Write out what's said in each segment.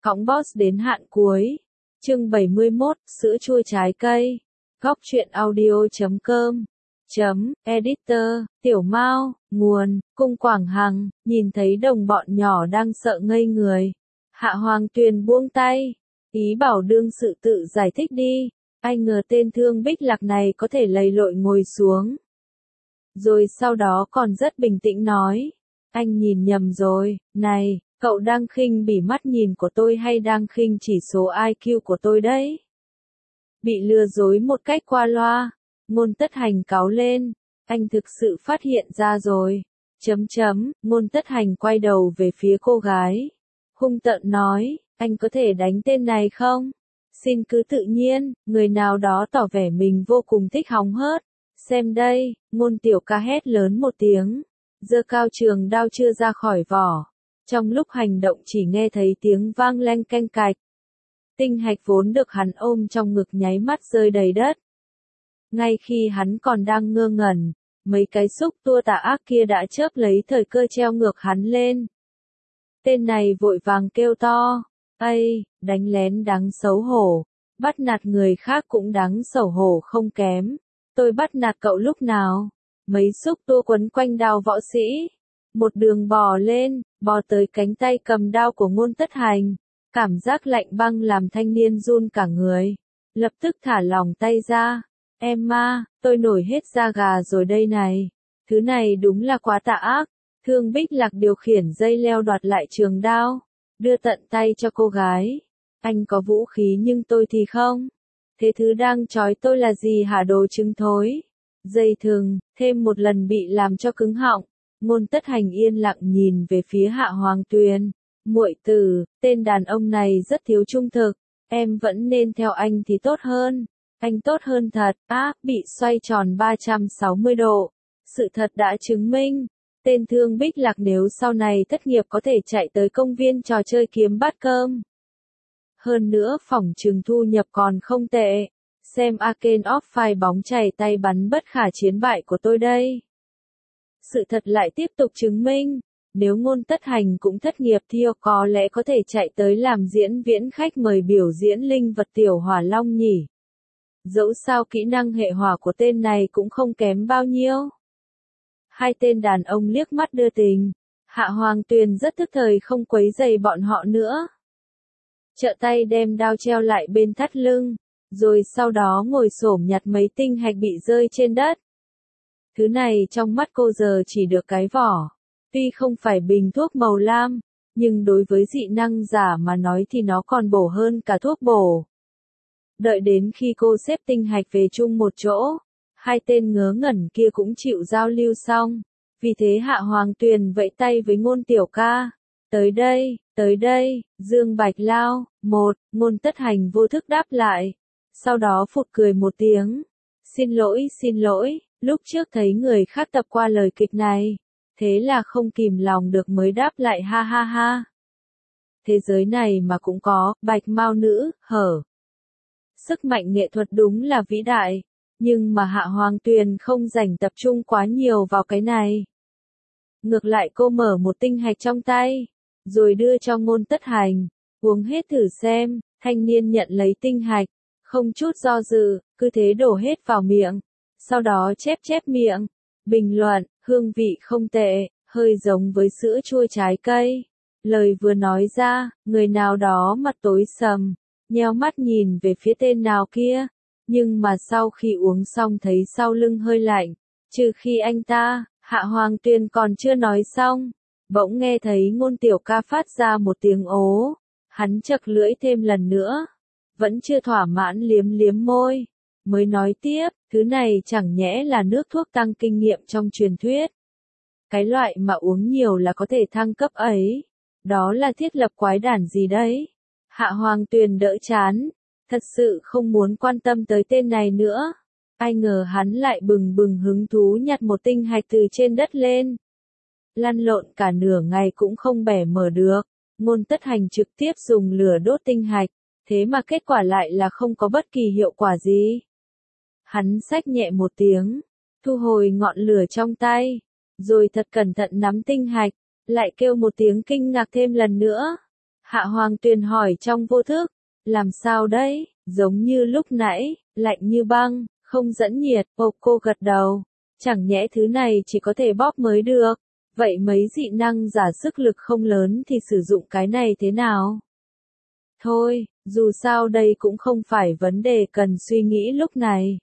Cõng boss đến hạn cuối. Chương 71, sữa chua trái cây. Góc truyện audio.com. Editor, Tiểu Mao, nguồn, Cung Quảng Hằng, nhìn thấy đồng bọn nhỏ đang sợ ngây người. Hạ Hoàng Tuyền buông tay, ý bảo đương sự tự giải thích đi, ai ngờ tên Thương Bích Lạc này có thể lầy lội ngồi xuống. Rồi sau đó còn rất bình tĩnh nói, anh nhìn nhầm rồi, này, cậu đang khinh bỉ mắt nhìn của tôi hay đang khinh chỉ số IQ của tôi đấy? Bị lừa dối một cách qua loa, Ngôn Tất Hành cáu lên, anh thực sự phát hiện ra rồi. Ngôn Tất Hành quay đầu về phía cô gái, hung tợn nói, anh có thể đánh tên này không? Xin cứ tự nhiên, người nào đó tỏ vẻ mình vô cùng thích hóng hớt. Xem đây, Ngôn tiểu ca hét lớn một tiếng, giơ cao trường đao chưa ra khỏi vỏ. Trong lúc hành động chỉ nghe thấy tiếng vang leng keng cạch. Tinh hạch vốn được hắn ôm trong ngực nháy mắt rơi đầy đất. Ngay khi hắn còn đang ngơ ngẩn, mấy cái xúc tua tà ác kia đã chớp lấy thời cơ treo ngược hắn lên. Tên này vội vàng kêu to, ây, đánh lén đáng xấu hổ, bắt nạt người khác cũng đáng xấu hổ không kém. Tôi bắt nạt cậu lúc nào? Mấy xúc tua quấn quanh đao võ sĩ, một đường bò lên, bò tới cánh tay cầm đao của Ngôn Tất Hành. Cảm giác lạnh băng làm thanh niên run cả người, lập tức thả lỏng tay ra. Emma, tôi nổi hết da gà rồi đây này. Thứ này đúng là quá tà ác. Thương Bích Lạc điều khiển dây leo đoạt lại trường đao, đưa tận tay cho cô gái. Anh có vũ khí nhưng tôi thì không. Thế thứ đang trói tôi là gì hả đồ trứng thối? Dây thừng, thêm một lần bị làm cho cứng họng. Ngôn Tất Hành yên lặng nhìn về phía Hạ Hoàng Tuyền. Muội tử, tên đàn ông này rất thiếu trung thực. Em vẫn nên theo anh thì tốt hơn. Anh tốt hơn thật. Bị xoay tròn 360 độ. Sự thật đã chứng minh. Tên Thương Bích Lạc nếu sau này thất nghiệp có thể chạy tới công viên trò chơi kiếm bát cơm. Hơn nữa phỏng chừng thu nhập còn không tệ. Xem Arcane of Fire bóng chày tay bắn bất khả chiến bại của tôi đây. Sự thật lại tiếp tục chứng minh. Nếu Ngôn Tất Hành cũng thất nghiệp thì có lẽ có thể chạy tới làm diễn viễn khách mời biểu diễn linh vật tiểu hỏa long nhỉ. Dẫu sao kỹ năng hệ hỏa của tên này cũng không kém bao nhiêu. Hai tên đàn ông liếc mắt đưa tình. Hạ Hoàng Tuyền rất thức thời không quấy rầy bọn họ nữa. Trợ tay đem đao treo lại bên thắt lưng, rồi sau đó ngồi xổm nhặt mấy tinh hạch bị rơi trên đất. Thứ này trong mắt cô giờ chỉ được cái vỏ. Tuy không phải bình thuốc màu lam, nhưng đối với dị năng giả mà nói thì nó còn bổ hơn cả thuốc bổ. Đợi đến khi cô xếp tinh hạch về chung một chỗ, hai tên ngớ ngẩn kia cũng chịu giao lưu xong. Vì thế Hạ Hoàng Tuyền vẫy tay với Ngôn tiểu ca. Tới đây, Dương Bạch Lao, Ngôn Tất Hành vô thức đáp lại. Sau đó phụt cười một tiếng. Xin lỗi, lúc trước thấy người khác tập qua lời kịch này. Thế là không kìm lòng được mới đáp lại ha ha ha. Thế giới này mà cũng có, bạch mao nữ, hở. Sức mạnh nghệ thuật đúng là vĩ đại, nhưng mà Hạ Hoàng Tuyền không rảnh tập trung quá nhiều vào cái này. Ngược lại cô mở một tinh hạch trong tay, rồi đưa cho Ngôn Tất Hành, uống hết thử xem. Thanh niên nhận lấy tinh hạch, không chút do dự, cứ thế đổ hết vào miệng, sau đó chép miệng, bình luận, hương vị không tệ, hơi giống với sữa chua trái cây. Lời vừa nói ra, người nào đó mặt tối sầm, nheo mắt nhìn về phía tên nào kia, nhưng mà sau khi uống xong thấy sau lưng hơi lạnh, trừ khi anh ta. Hạ Hoàng Tuyền còn chưa nói xong, bỗng nghe thấy Ngôn tiểu ca phát ra một tiếng ố. Hắn chật lưỡi thêm lần nữa, vẫn chưa thỏa mãn liếm môi, mới nói tiếp, thứ này chẳng nhẽ là nước thuốc tăng kinh nghiệm trong truyền thuyết. Cái loại mà uống nhiều là có thể thăng cấp ấy, đó là thiết lập quái đản gì đấy? Hạ Hoàng Tuyền đỡ chán, thật sự không muốn quan tâm tới tên này nữa. Ai ngờ hắn lại bừng bừng hứng thú nhặt một tinh hạch từ trên đất lên. Lăn lộn cả nửa ngày cũng không bẻ mở được. Ngôn Tất Hành trực tiếp dùng lửa đốt tinh hạch, thế mà kết quả lại là không có bất kỳ hiệu quả gì. Hắn xách nhẹ một tiếng, thu hồi ngọn lửa trong tay, rồi thật cẩn thận nắm tinh hạch, lại kêu một tiếng kinh ngạc thêm lần nữa. Hạ Hoàng Tuyền hỏi trong vô thức, làm sao đấy, giống như lúc nãy, lạnh như băng, không dẫn nhiệt, cô gật đầu, chẳng nhẽ thứ này chỉ có thể bóp mới được, vậy mấy dị năng giả sức lực không lớn thì sử dụng cái này thế nào? Thôi, dù sao đây cũng không phải vấn đề cần suy nghĩ lúc này.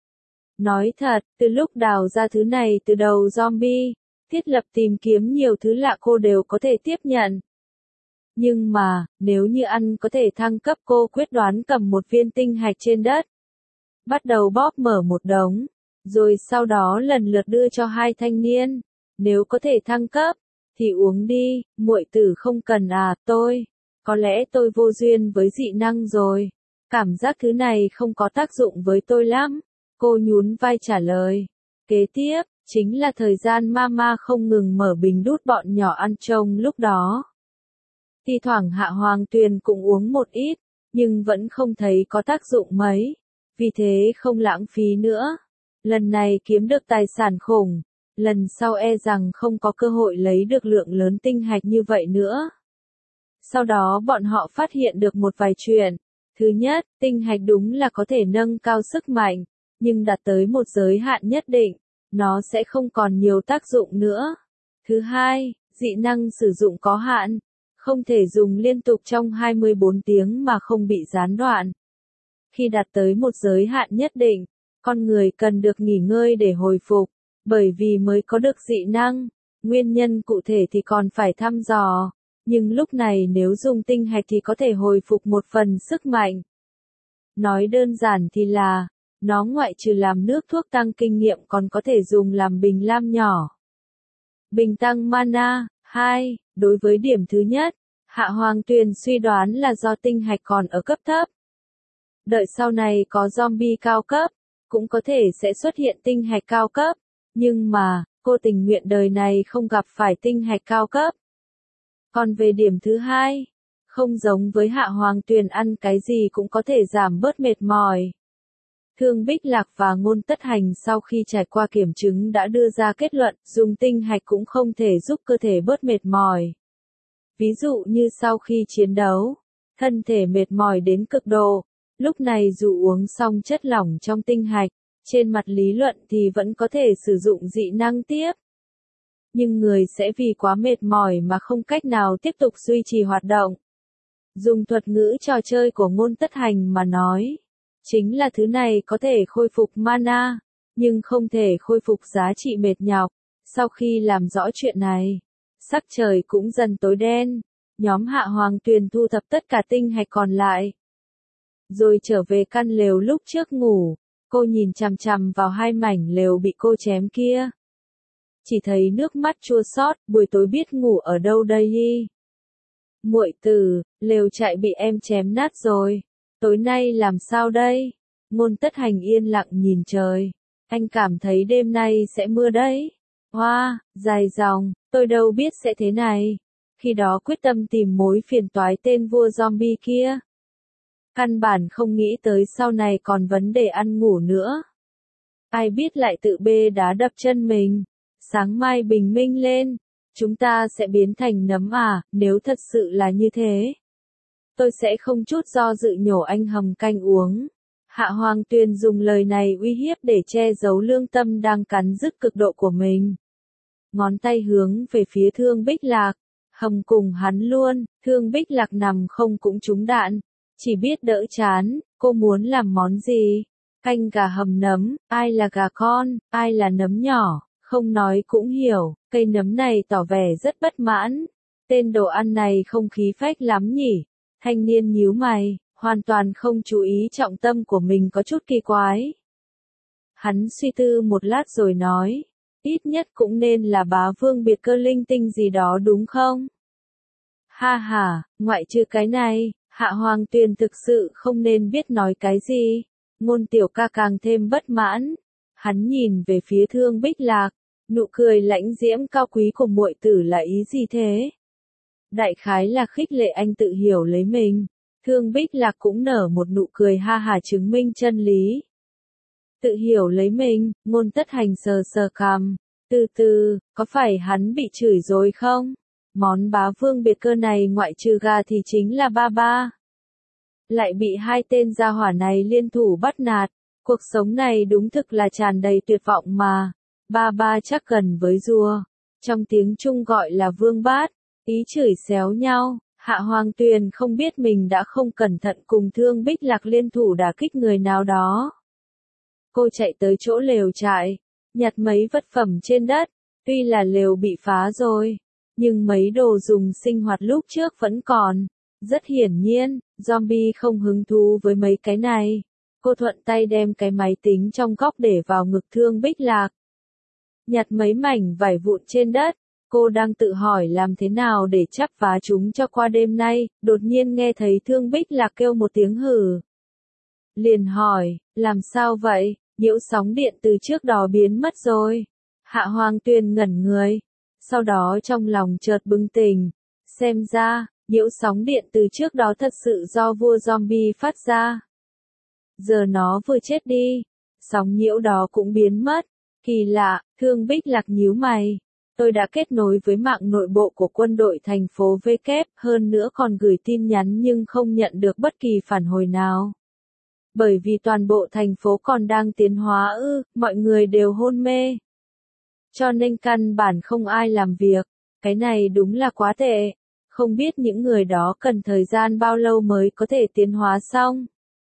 Nói thật, từ lúc đào ra thứ này từ đầu zombie, thiết lập tìm kiếm nhiều thứ lạ cô đều có thể tiếp nhận. Nhưng mà, nếu như ăn có thể thăng cấp cô quyết đoán cầm một viên tinh hạch trên đất. Bắt đầu bóp mở một đống, rồi sau đó lần lượt đưa cho hai thanh niên. Nếu có thể thăng cấp, thì uống đi, muội tử không cần à, có lẽ tôi vô duyên với dị năng rồi. Cảm giác thứ này không có tác dụng với tôi lắm. Cô nhún vai trả lời. Kế tiếp, chính là thời gian mama không ngừng mở bình đút bọn nhỏ ăn trông lúc đó. Thi thoảng Hạ Hoàng Tuyền cũng uống một ít, nhưng vẫn không thấy có tác dụng mấy. Vì thế không lãng phí nữa. Lần này kiếm được tài sản khủng. Lần sau e rằng không có cơ hội lấy được lượng lớn tinh hạch như vậy nữa. Sau đó bọn họ phát hiện được một vài chuyện. Thứ nhất, tinh hạch đúng là có thể nâng cao sức mạnh, nhưng đạt tới một giới hạn nhất định, nó sẽ không còn nhiều tác dụng nữa. Thứ hai, dị năng sử dụng có hạn, không thể dùng liên tục trong 24 tiếng mà không bị gián đoạn. Khi đạt tới một giới hạn nhất định, con người cần được nghỉ ngơi để hồi phục, bởi vì mới có được dị năng, nguyên nhân cụ thể thì còn phải thăm dò, nhưng lúc này nếu dùng tinh hạch thì có thể hồi phục một phần sức mạnh. Nói đơn giản thì là, nó ngoại trừ làm nước thuốc tăng kinh nghiệm còn có thể dùng làm bình lam nhỏ. Bình tăng mana. 2. Đối với điểm thứ nhất, Hạ Hoàng Tuyền suy đoán là do tinh hạch còn ở cấp thấp. Đợi sau này có zombie cao cấp, cũng có thể sẽ xuất hiện tinh hạch cao cấp, nhưng mà, cô tình nguyện đời này không gặp phải tinh hạch cao cấp. Còn về điểm thứ hai, không giống với Hạ Hoàng Tuyền ăn cái gì cũng có thể giảm bớt mệt mỏi. Thương Bích Lạc và Ngôn Tất Hành sau khi trải qua kiểm chứng đã đưa ra kết luận dùng tinh hạch cũng không thể giúp cơ thể bớt mệt mỏi. Ví dụ như sau khi chiến đấu, thân thể mệt mỏi đến cực độ, lúc này dù uống xong chất lỏng trong tinh hạch, trên mặt lý luận thì vẫn có thể sử dụng dị năng tiếp. Nhưng người sẽ vì quá mệt mỏi mà không cách nào tiếp tục duy trì hoạt động. Dùng thuật ngữ trò chơi của Ngôn Tất Hành mà nói, chính là thứ này có thể khôi phục mana, nhưng không thể khôi phục giá trị mệt nhọc. Sau khi làm rõ chuyện này, sắc trời cũng dần tối đen, nhóm Hạ Hoàng Tuyền thu thập tất cả tinh hạch còn lại. Rồi trở về căn lều lúc trước ngủ, cô nhìn chằm chằm vào hai mảnh lều bị cô chém kia. Chỉ thấy nước mắt chua xót, buổi tối biết ngủ ở đâu đây đi. Muội tử, lều trại bị em chém nát rồi. Tối nay làm sao đây? Ngôn Tất Hành yên lặng nhìn trời. Anh cảm thấy đêm nay sẽ mưa đấy. Hoa, dài dòng, tôi đâu biết sẽ thế này. Khi đó quyết tâm tìm mối phiền toái tên vua zombie kia. Căn bản không nghĩ tới sau này còn vấn đề ăn ngủ nữa. Ai biết lại tự bê đá đập chân mình. Sáng mai bình minh lên, chúng ta sẽ biến thành nấm à, nếu thật sự là như thế. Tôi sẽ không chút do dự nhổ anh hầm canh uống. Hạ Hoàng Tuyền dùng lời này uy hiếp để che giấu lương tâm đang cắn rứt cực độ của mình. Ngón tay hướng về phía Thương Bích Lạc, hầm cùng hắn luôn, Thương Bích Lạc nằm không cũng trúng đạn, chỉ biết đỡ chán, cô muốn làm món gì? Canh gà hầm nấm, ai là gà con, ai là nấm nhỏ, không nói cũng hiểu, cây nấm này tỏ vẻ rất bất mãn. Tên đồ ăn này không khí phách lắm nhỉ? Thanh niên nhíu mày, hoàn toàn không chú ý trọng tâm của mình có chút kỳ quái. Hắn suy tư một lát rồi nói, ít nhất cũng nên là bá vương biệt cơ linh tinh gì đó đúng không? Ha ha, ngoại trừ cái này, Hạ Hoàng Tuyền thực sự không nên biết nói cái gì. Ngôn tiểu ca càng thêm bất mãn. Hắn nhìn về phía Thương Bích Lạc, nụ cười lãnh diễm cao quý của muội tử là ý gì thế? Đại khái là khích lệ anh tự hiểu lấy mình. Thương Bích Lạc cũng nở một nụ cười ha hà chứng minh chân lý. Tự hiểu lấy mình, Ngôn Tất Hành sờ sờ cằm. Từ từ, có phải hắn bị chửi rồi không? Món bá vương biệt cơ này ngoại trừ gà thì chính là ba ba. Lại bị hai tên gia hỏa này liên thủ bắt nạt. Cuộc sống này đúng thực là tràn đầy tuyệt vọng mà. Ba ba chắc gần với rùa. Trong tiếng Trung gọi là vương bát. Ý chửi xéo nhau. Hạ Hoàng Tuyền không biết mình đã không cẩn thận cùng Thương Bích Lạc liên thủ đả kích người nào đó. Cô chạy tới chỗ lều trại, nhặt mấy vật phẩm trên đất, tuy là lều bị phá rồi, nhưng mấy đồ dùng sinh hoạt lúc trước vẫn còn. Rất hiển nhiên, zombie không hứng thú với mấy cái này. Cô thuận tay đem cái máy tính trong góc để vào ngực Thương Bích Lạc. Nhặt mấy mảnh vải vụn trên đất. Cô đang tự hỏi làm thế nào để chắp vá chúng cho qua đêm nay, đột nhiên nghe thấy Thương Bích Lạc kêu một tiếng hừ. Liền hỏi, làm sao vậy, nhiễu sóng điện từ trước đó biến mất rồi. Hạ Hoàng Tuyền ngẩn người, sau đó trong lòng chợt bừng tỉnh, xem ra, nhiễu sóng điện từ trước đó thật sự do vua zombie phát ra. Giờ nó vừa chết đi, sóng nhiễu đó cũng biến mất, kỳ lạ, Thương Bích Lạc nhíu mày. Tôi đã kết nối với mạng nội bộ của quân đội thành phố V kép, hơn nữa còn gửi tin nhắn nhưng không nhận được bất kỳ phản hồi nào. Bởi vì toàn bộ thành phố còn đang tiến hóa mọi người đều hôn mê. Cho nên căn bản không ai làm việc, cái này đúng là quá tệ. Không biết những người đó cần thời gian bao lâu mới có thể tiến hóa xong.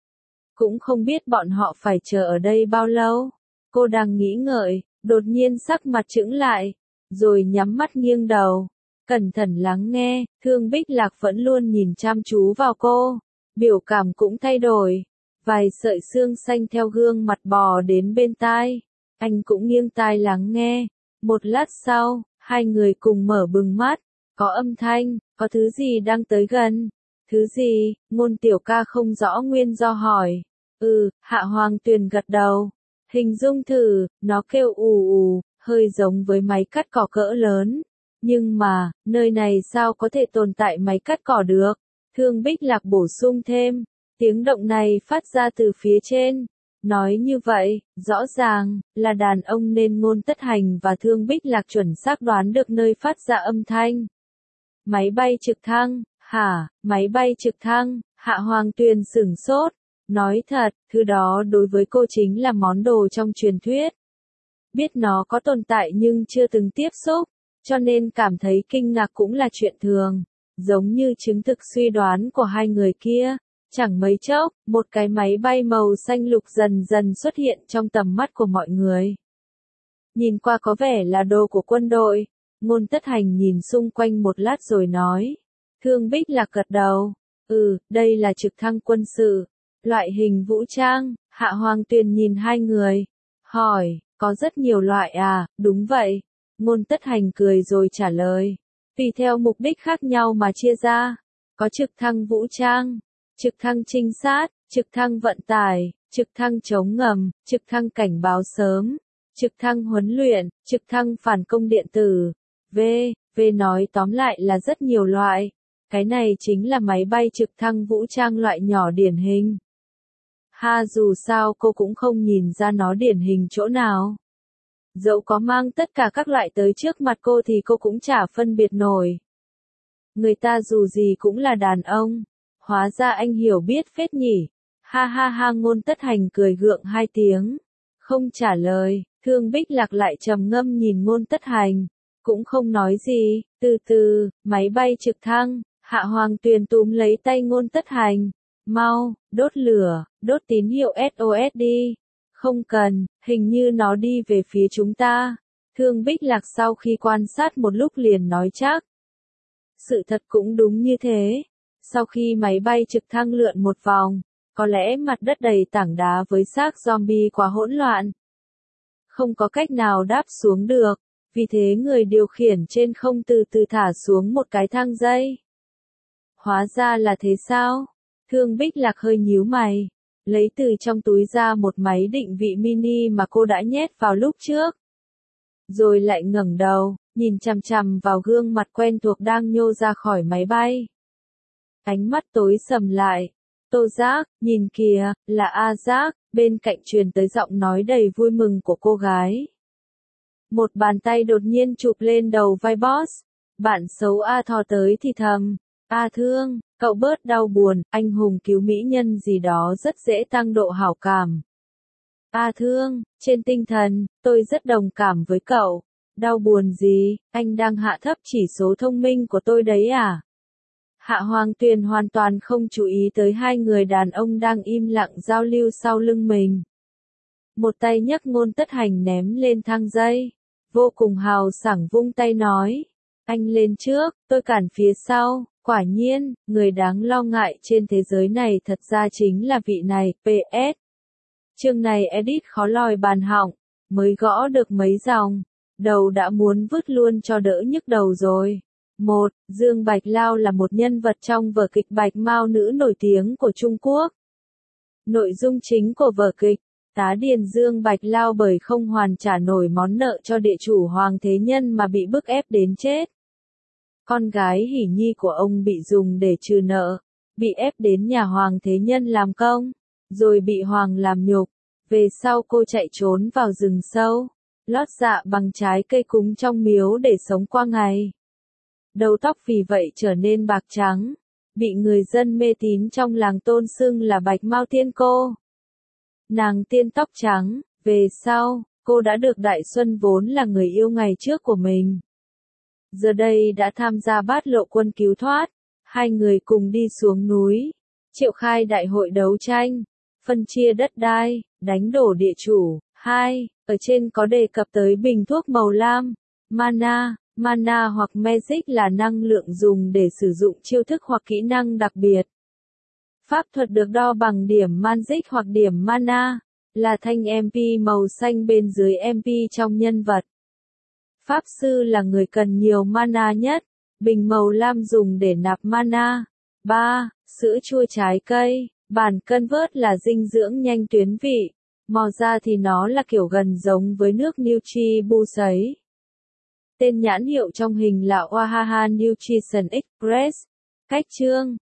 Cũng không biết bọn họ phải chờ ở đây bao lâu. Cô đang nghĩ ngợi, đột nhiên sắc mặt chững lại. Rồi nhắm mắt nghiêng đầu, cẩn thận lắng nghe, Thương Bích Lạc vẫn luôn nhìn chăm chú vào cô, biểu cảm cũng thay đổi, vài sợi xương xanh theo gương mặt bò đến bên tai, anh cũng nghiêng tai lắng nghe, một lát sau, hai người cùng mở bừng mắt, có âm thanh, có thứ gì đang tới gần, thứ gì, Ngôn Tiểu Ca không rõ nguyên do hỏi, Hạ Hoàng Tuyền gật đầu, hình dung thử, nó kêu ù ù. Hơi giống với máy cắt cỏ cỡ lớn. Nhưng mà, nơi này sao có thể tồn tại máy cắt cỏ được? Thương Bích Lạc bổ sung thêm, tiếng động này phát ra từ phía trên. Nói như vậy, rõ ràng, là đàn ông nên Ngôn Tất Hành và Thương Bích Lạc chuẩn xác đoán được nơi phát ra âm thanh. Máy bay trực thăng, hả, máy bay trực thăng, Hạ Hoàng Tuyền sửng sốt. Nói thật, thứ đó đối với cô chính là món đồ trong truyền thuyết. Biết nó có tồn tại nhưng chưa từng tiếp xúc, cho nên cảm thấy kinh ngạc cũng là chuyện thường. Giống như chứng thực suy đoán của hai người kia, chẳng mấy chốc, một cái máy bay màu xanh lục dần dần xuất hiện trong tầm mắt của mọi người. Nhìn qua có vẻ là đồ của quân đội, Ngôn Tất Hành nhìn xung quanh một lát rồi nói. Thương Bích Lạc gật đầu, đây là trực thăng quân sự, loại hình vũ trang, Hạ Hoàng Tuyền nhìn hai người, hỏi. Có rất nhiều loại à, đúng vậy. Ngôn Tất Hành cười rồi trả lời. Tùy theo mục đích khác nhau mà chia ra. Có trực thăng vũ trang, trực thăng trinh sát, trực thăng vận tải, trực thăng chống ngầm, trực thăng cảnh báo sớm, trực thăng huấn luyện, trực thăng phản công điện tử. V nói tóm lại là rất nhiều loại. Cái này chính là máy bay trực thăng vũ trang loại nhỏ điển hình. Dù sao cô cũng không nhìn ra nó điển hình chỗ nào. Dẫu có mang tất cả các loại tới trước mặt cô thì cô cũng chả phân biệt nổi. Người ta dù gì cũng là đàn ông. Hóa ra anh hiểu biết phết nhỉ. Ha, Ngôn Tất Hành cười gượng hai tiếng. Không trả lời, Thương Bích Lạc lại trầm ngâm nhìn Ngôn Tất Hành. Cũng không nói gì, từ từ, máy bay trực thăng, Hạ Hoàng Tuyền túm lấy tay Ngôn Tất Hành. Mau, đốt lửa, đốt tín hiệu SOS đi. Không cần, hình như nó đi về phía chúng ta. Thương Bích Lạc sau khi quan sát một lúc liền nói chắc. Sự thật cũng đúng như thế. Sau khi máy bay trực thăng lượn một vòng, có lẽ mặt đất đầy tảng đá với xác zombie quá hỗn loạn. Không có cách nào đáp xuống được, vì thế người điều khiển trên không từ từ thả xuống một cái thang dây. Hóa ra là thế sao? Thương Bích Lạc hơi nhíu mày, lấy từ trong túi ra một máy định vị mini mà cô đã nhét vào lúc trước. Rồi lại ngẩng đầu, nhìn chằm chằm vào gương mặt quen thuộc đang nhô ra khỏi máy bay. Ánh mắt tối sầm lại. Tô Giác, nhìn kìa, là A Giác, bên cạnh truyền tới giọng nói đầy vui mừng của cô gái. Một bàn tay đột nhiên chụp lên đầu vai boss. Bạn xấu A Thò tới thì thầm. A Thương, cậu bớt đau buồn, anh hùng cứu mỹ nhân gì đó rất dễ tăng độ hảo cảm. A Thương, trên tinh thần, tôi rất đồng cảm với cậu. Đau buồn gì, anh đang hạ thấp chỉ số thông minh của tôi đấy à? Hạ Hoàng Tuyền hoàn toàn không chú ý tới hai người đàn ông đang im lặng giao lưu sau lưng mình. Một tay nhấc Ngôn Tất Hành ném lên thang dây. Vô cùng hào sảng vung tay nói. Anh lên trước, tôi cản phía sau. Quả nhiên, người đáng lo ngại trên thế giới này thật ra chính là vị này, PS. Chương này edit khó lòi bàn họng, mới gõ được mấy dòng. Đầu đã muốn vứt luôn cho đỡ nhức đầu rồi. 1. Dương Bạch Lao là một nhân vật trong vở kịch Bạch Mao Nữ nổi tiếng của Trung Quốc. Nội dung chính của vở kịch, tá điền Dương Bạch Lao bởi không hoàn trả nổi món nợ cho địa chủ Hoàng Thế Nhân mà bị bức ép đến chết. Con gái Hỷ Nhi của ông bị dùng để trừ nợ, bị ép đến nhà Hoàng Thế Nhân làm công, rồi bị Hoàng làm nhục. Về sau cô chạy trốn vào rừng sâu, lót dạ bằng trái cây cúng trong miếu để sống qua ngày. Đầu tóc vì vậy trở nên bạc trắng, bị người dân mê tín trong làng tôn xưng là Bạch Mao Tiên Cô. Nàng tiên tóc trắng, về sau, cô đã được Đại Xuân vốn là người yêu ngày trước của mình. Giờ đây đã tham gia bát lộ quân cứu thoát, hai người cùng đi xuống núi, triệu khai đại hội đấu tranh, phân chia đất đai, đánh đổ địa chủ. 2. Ở trên có đề cập tới bình thuốc màu lam, mana hoặc magic là năng lượng dùng để sử dụng chiêu thức hoặc kỹ năng đặc biệt. Pháp thuật được đo bằng điểm magic hoặc điểm mana, là thanh MP màu xanh bên dưới MP trong nhân vật. Pháp sư là người cần nhiều mana nhất, bình màu lam dùng để nạp mana. 3. Sữa chua trái cây, bản cân vớt là dinh dưỡng nhanh tuyến vị, mò ra thì nó là kiểu gần giống với nước Nutribu sấy. Tên nhãn hiệu trong hình là Oahaha Nutrition Express. Cách chương,